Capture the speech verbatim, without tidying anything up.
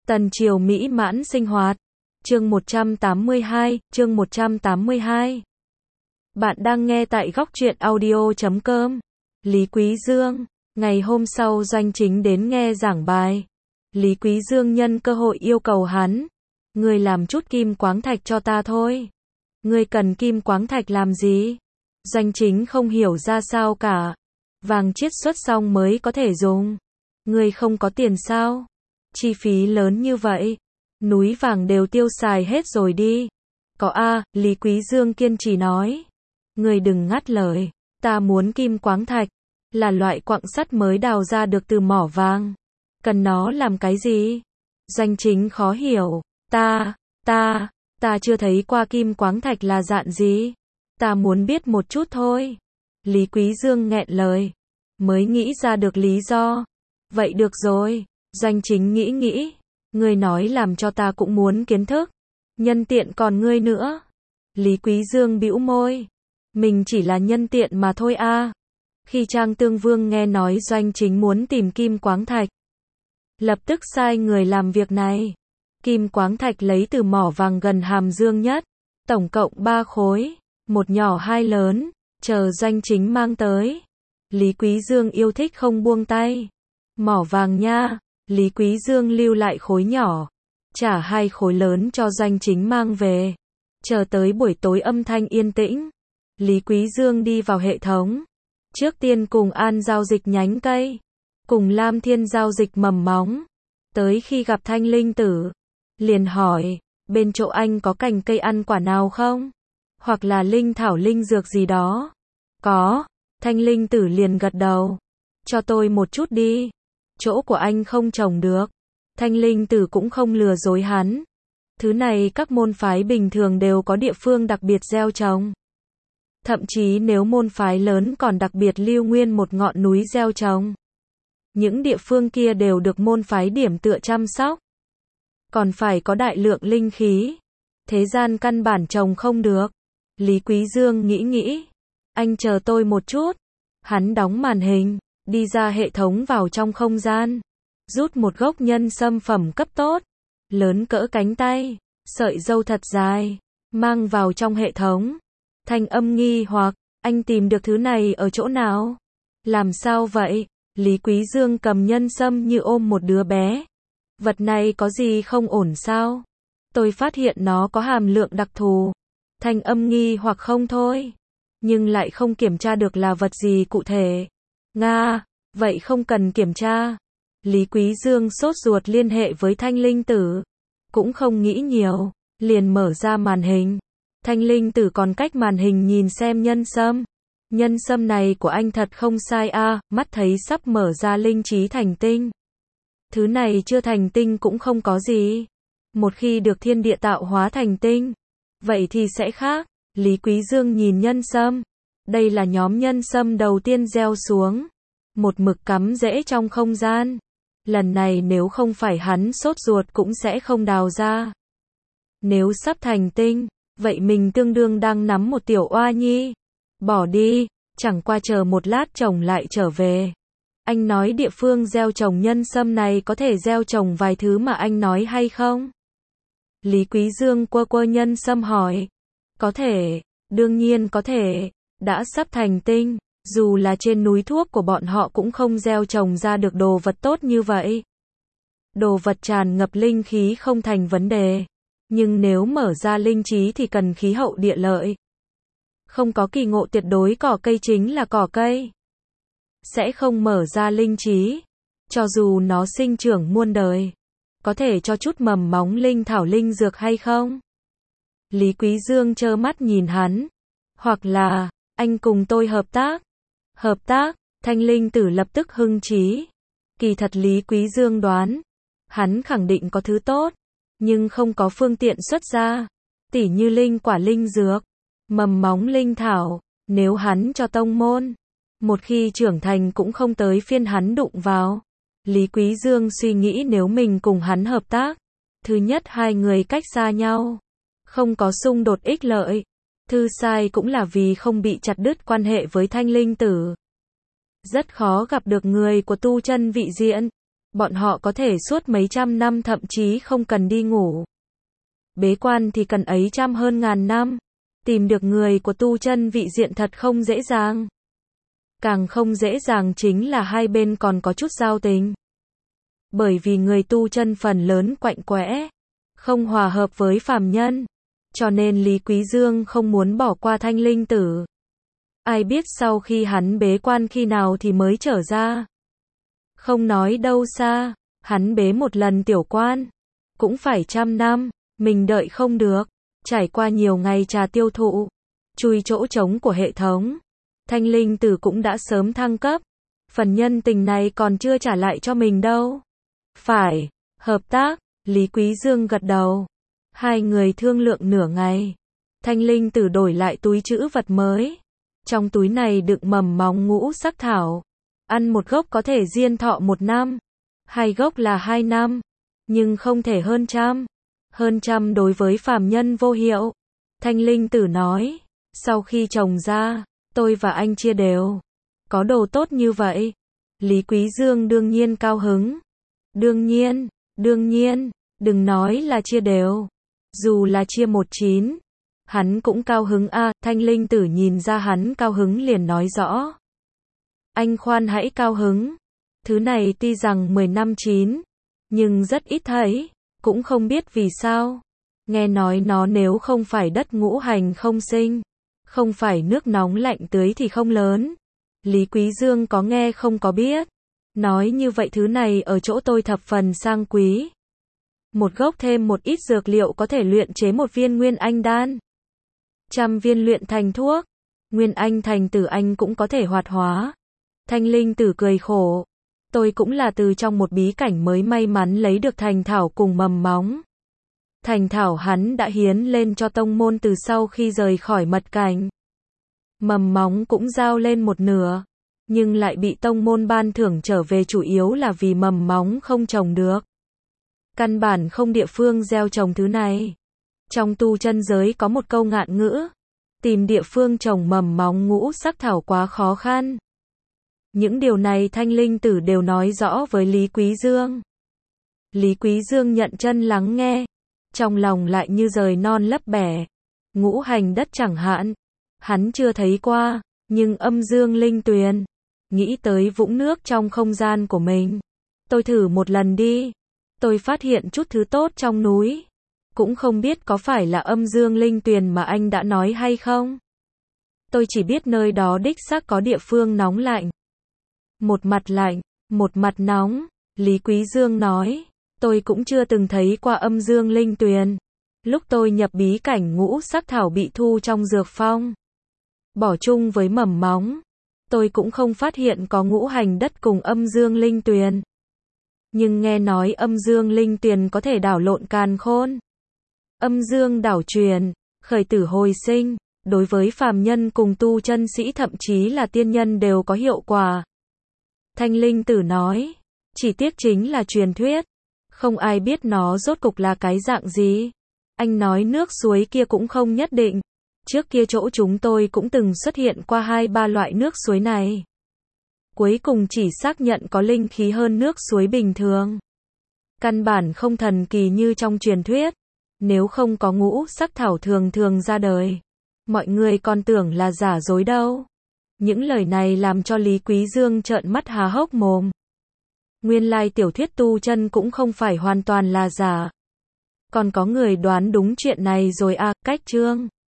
Tần Triều mỹ mãn sinh hoạt. Chương một trăm tám mươi hai, chương một trăm tám mươi hai. Bạn đang nghe tại góc truyện audio chấm com. Lý Quý Dương. Ngày hôm sau Doanh Chính đến nghe giảng bài. Lý Quý Dương nhân cơ hội yêu cầu hắn. Ngươi làm chút kim quáng thạch cho ta thôi. Ngươi cần kim quáng thạch làm gì? Doanh Chính không hiểu ra sao cả. Vàng chiết xuất xong mới có thể dùng. Ngươi không có tiền sao? Chi phí lớn như vậy. Núi vàng đều tiêu xài hết rồi đi. Có a, Lý Quý Dương kiên trì nói. Ngươi đừng ngắt lời. Ta muốn kim quáng thạch. Là loại quặng sắt mới đào ra được từ mỏ vàng. Cần nó làm cái gì? Doanh Chính khó hiểu. Ta, ta, ta chưa thấy qua kim quáng thạch là dạng gì. Ta muốn biết một chút thôi. Lý Quý Dương nghẹn lời. Mới nghĩ ra được lý do. Vậy được rồi. Doanh Chính nghĩ nghĩ. Ngươi nói làm cho ta cũng muốn kiến thức. Nhân tiện còn ngươi nữa. Lý Quý Dương bĩu môi. Mình chỉ là nhân tiện mà thôi a. Khi Trang Tương Vương nghe nói Doanh Chính muốn tìm kim quáng thạch, lập tức sai người làm việc này. Kim quáng thạch lấy từ mỏ vàng gần Hàm Dương nhất. Tổng cộng ba khối. Một nhỏ hai lớn. Chờ Doanh Chính mang tới. Lý Quý Dương yêu thích không buông tay. Mỏ vàng nha. Lý Quý Dương lưu lại khối nhỏ. Trả hai khối lớn cho Doanh Chính mang về. Chờ tới buổi tối âm thanh yên tĩnh. Lý Quý Dương đi vào hệ thống. Trước tiên cùng An giao dịch nhánh cây. Cùng Lam Thiên giao dịch mầm móng. Tới khi gặp Thanh Linh Tử. Liền hỏi. Bên chỗ anh có cành cây ăn quả nào không? Hoặc là linh thảo linh dược gì đó? Có. Thanh Linh Tử liền gật đầu. Cho tôi một chút đi. Chỗ của anh không trồng được. Thanh Linh Tử cũng không lừa dối hắn. Thứ này các môn phái bình thường đều có địa phương đặc biệt gieo trồng. Thậm chí nếu môn phái lớn còn đặc biệt lưu nguyên một ngọn núi gieo trồng. Những địa phương kia đều được môn phái điểm tựa chăm sóc. Còn phải có đại lượng linh khí. Thế gian căn bản trồng không được. Lý Quý Dương nghĩ nghĩ. Anh chờ tôi một chút. Hắn đóng màn hình. Đi ra hệ thống vào trong không gian. Rút một gốc nhân sâm phẩm cấp tốt. Lớn cỡ cánh tay. Sợi dâu thật dài. Mang vào trong hệ thống. Thanh âm nghi hoặc. Anh tìm được thứ này ở chỗ nào? Làm sao vậy? Lý Quý Dương cầm nhân sâm như ôm một đứa bé. Vật này có gì không ổn sao? Tôi phát hiện nó có hàm lượng đặc thù. Thanh âm nghi hoặc không thôi. Nhưng lại không kiểm tra được là vật gì cụ thể. Nga, vậy không cần kiểm tra. Lý Quý Dương sốt ruột liên hệ với Thanh Linh Tử. Cũng không nghĩ nhiều, liền mở ra màn hình. Thanh Linh Tử còn cách màn hình nhìn xem nhân sâm. Nhân sâm này của anh thật không sai a, à, mắt thấy sắp mở ra linh trí thành tinh. Thứ này chưa thành tinh cũng không có gì. Một khi được thiên địa tạo hóa thành tinh, vậy thì sẽ khác. Lý Quý Dương nhìn nhân sâm. Đây là nhóm nhân sâm đầu tiên gieo xuống. Một mực cắm rễ trong không gian. Lần này nếu không phải hắn sốt ruột cũng sẽ không đào ra. Nếu sắp thành tinh, vậy mình tương đương đang nắm một tiểu oa nhi. Bỏ đi, chẳng qua chờ một lát trồng lại trở về. Anh nói địa phương gieo trồng nhân sâm này có thể gieo trồng vài thứ mà anh nói hay không? Lý Quý Dương quơ quơ nhân sâm hỏi. Có thể, đương nhiên có thể. Đã sắp thành tinh. Dù là trên núi thuốc của bọn họ cũng không gieo trồng ra được đồ vật tốt như vậy. Đồ vật tràn ngập linh khí không thành vấn đề. Nhưng nếu mở ra linh trí thì cần khí hậu địa lợi. Không có kỳ ngộ tuyệt đối cỏ cây chính là cỏ cây. Sẽ không mở ra linh trí. Cho dù nó sinh trưởng muôn đời. Có thể cho chút mầm móng linh thảo linh dược hay không? Lý Quý Dương trơ mắt nhìn hắn. Hoặc là, anh cùng tôi hợp tác. Hợp tác, Thanh Linh Tử lập tức hưng trí. Kỳ thật Lý Quý Dương đoán. Hắn khẳng định có thứ tốt. Nhưng không có phương tiện xuất ra. Tỉ như linh quả linh dược. Mầm móng linh thảo. Nếu hắn cho tông môn. Một khi trưởng thành cũng không tới phiên hắn đụng vào. Lý Quý Dương suy nghĩ nếu mình cùng hắn hợp tác. Thứ nhất hai người cách xa nhau. Không có xung đột ích lợi. Thứ sai cũng là vì không bị chặt đứt quan hệ với Thanh Linh Tử. Rất khó gặp được người của tu chân vị diện. Bọn họ có thể suốt mấy trăm năm thậm chí không cần đi ngủ. Bế quan thì cần ấy trăm hơn ngàn năm. Tìm được người của tu chân vị diện thật không dễ dàng. Càng không dễ dàng chính là hai bên còn có chút giao tình. Bởi vì người tu chân phần lớn quạnh quẽ, không hòa hợp với phàm nhân. Cho nên Lý Quý Dương không muốn bỏ qua Thanh Linh Tử. Ai biết sau khi hắn bế quan khi nào thì mới trở ra. Không nói đâu xa, hắn bế một lần tiểu quan, cũng phải trăm năm, mình đợi không được. Trải qua nhiều ngày trà tiêu thụ, chui chỗ trống của hệ thống, Thanh Linh Tử cũng đã sớm thăng cấp. Phần nhân tình này còn chưa trả lại cho mình đâu. Phải, hợp tác, Lý Quý Dương gật đầu. Hai người thương lượng nửa ngày. Thanh Linh Tử đổi lại túi trữ vật mới. Trong túi này đựng mầm móng ngũ sắc thảo. Ăn một gốc có thể diên thọ một năm. Hai gốc là hai năm. Nhưng không thể hơn trăm. Hơn trăm đối với phàm nhân vô hiệu. Thanh Linh Tử nói. Sau khi trồng ra, tôi và anh chia đều. Có đồ tốt như vậy. Lý Quý Dương đương nhiên cao hứng. Đương nhiên, đương nhiên, đừng nói là chia đều. Dù là chia một chín, hắn cũng cao hứng a. À, Thanh Linh Tử nhìn ra hắn cao hứng liền nói rõ. Anh khoan hãy cao hứng. Thứ này tuy rằng mười năm chín, nhưng rất ít thấy, cũng không biết vì sao. Nghe nói nó nếu không phải đất ngũ hành không sinh, không phải nước nóng lạnh tưới thì không lớn. Lý Quý Dương có nghe không có biết. Nói như vậy thứ này ở chỗ tôi thập phần sang quý. Một gốc thêm một ít dược liệu có thể luyện chế một viên nguyên anh đan. Trăm viên luyện thành thuốc. Nguyên anh thành tử anh cũng có thể hoạt hóa. Thanh Linh Tử cười khổ. Tôi cũng là từ trong một bí cảnh mới may mắn lấy được thành thảo cùng mầm móng. Thành thảo hắn đã hiến lên cho tông môn từ sau khi rời khỏi mật cảnh. Mầm móng cũng giao lên một nửa. Nhưng lại bị tông môn ban thưởng trở về chủ yếu là vì mầm móng không trồng được. Căn bản không địa phương gieo trồng thứ này. Trong tu chân giới có một câu ngạn ngữ. Tìm địa phương trồng mầm móng ngũ sắc thảo quá khó khăn. Những điều này Thanh Linh Tử đều nói rõ với Lý Quý Dương. Lý Quý Dương nhận chân lắng nghe. Trong lòng lại như rời non lấp bẻ. Ngũ hành đất chẳng hạn. Hắn chưa thấy qua. Nhưng âm dương linh tuyền. Nghĩ tới vũng nước trong không gian của mình. Tôi thử một lần đi. Tôi phát hiện chút thứ tốt trong núi. Cũng không biết có phải là âm dương linh tuyền mà anh đã nói hay không. Tôi chỉ biết nơi đó đích xác có địa phương nóng lạnh. Một mặt lạnh, một mặt nóng. Lý Quý Dương nói. Tôi cũng chưa từng thấy qua âm dương linh tuyền. Lúc tôi nhập bí cảnh ngũ sắc thảo bị thu trong dược phong. Bỏ chung với mầm móng. Tôi cũng không phát hiện có ngũ hành đất cùng âm dương linh tuyền. Nhưng nghe nói âm dương linh tuyền có thể đảo lộn càn khôn. Âm dương đảo truyền, khởi tử hồi sinh, đối với phàm nhân cùng tu chân sĩ thậm chí là tiên nhân đều có hiệu quả. Thanh Linh Tử nói, chỉ tiếc chính là truyền thuyết. Không ai biết nó rốt cục là cái dạng gì. Anh nói nước suối kia cũng không nhất định. Trước kia chỗ chúng tôi cũng từng xuất hiện qua hai ba loại nước suối này. Cuối cùng chỉ xác nhận có linh khí hơn nước suối bình thường. Căn bản không thần kỳ như trong truyền thuyết. Nếu không có ngũ sắc thảo thường thường ra đời, mọi người còn tưởng là giả dối đâu. Những lời này làm cho Lý Quý Dương trợn mắt há hốc mồm. Nguyên lai tiểu thuyết tu chân cũng không phải hoàn toàn là giả. Còn có người đoán đúng chuyện này rồi à, cách chương.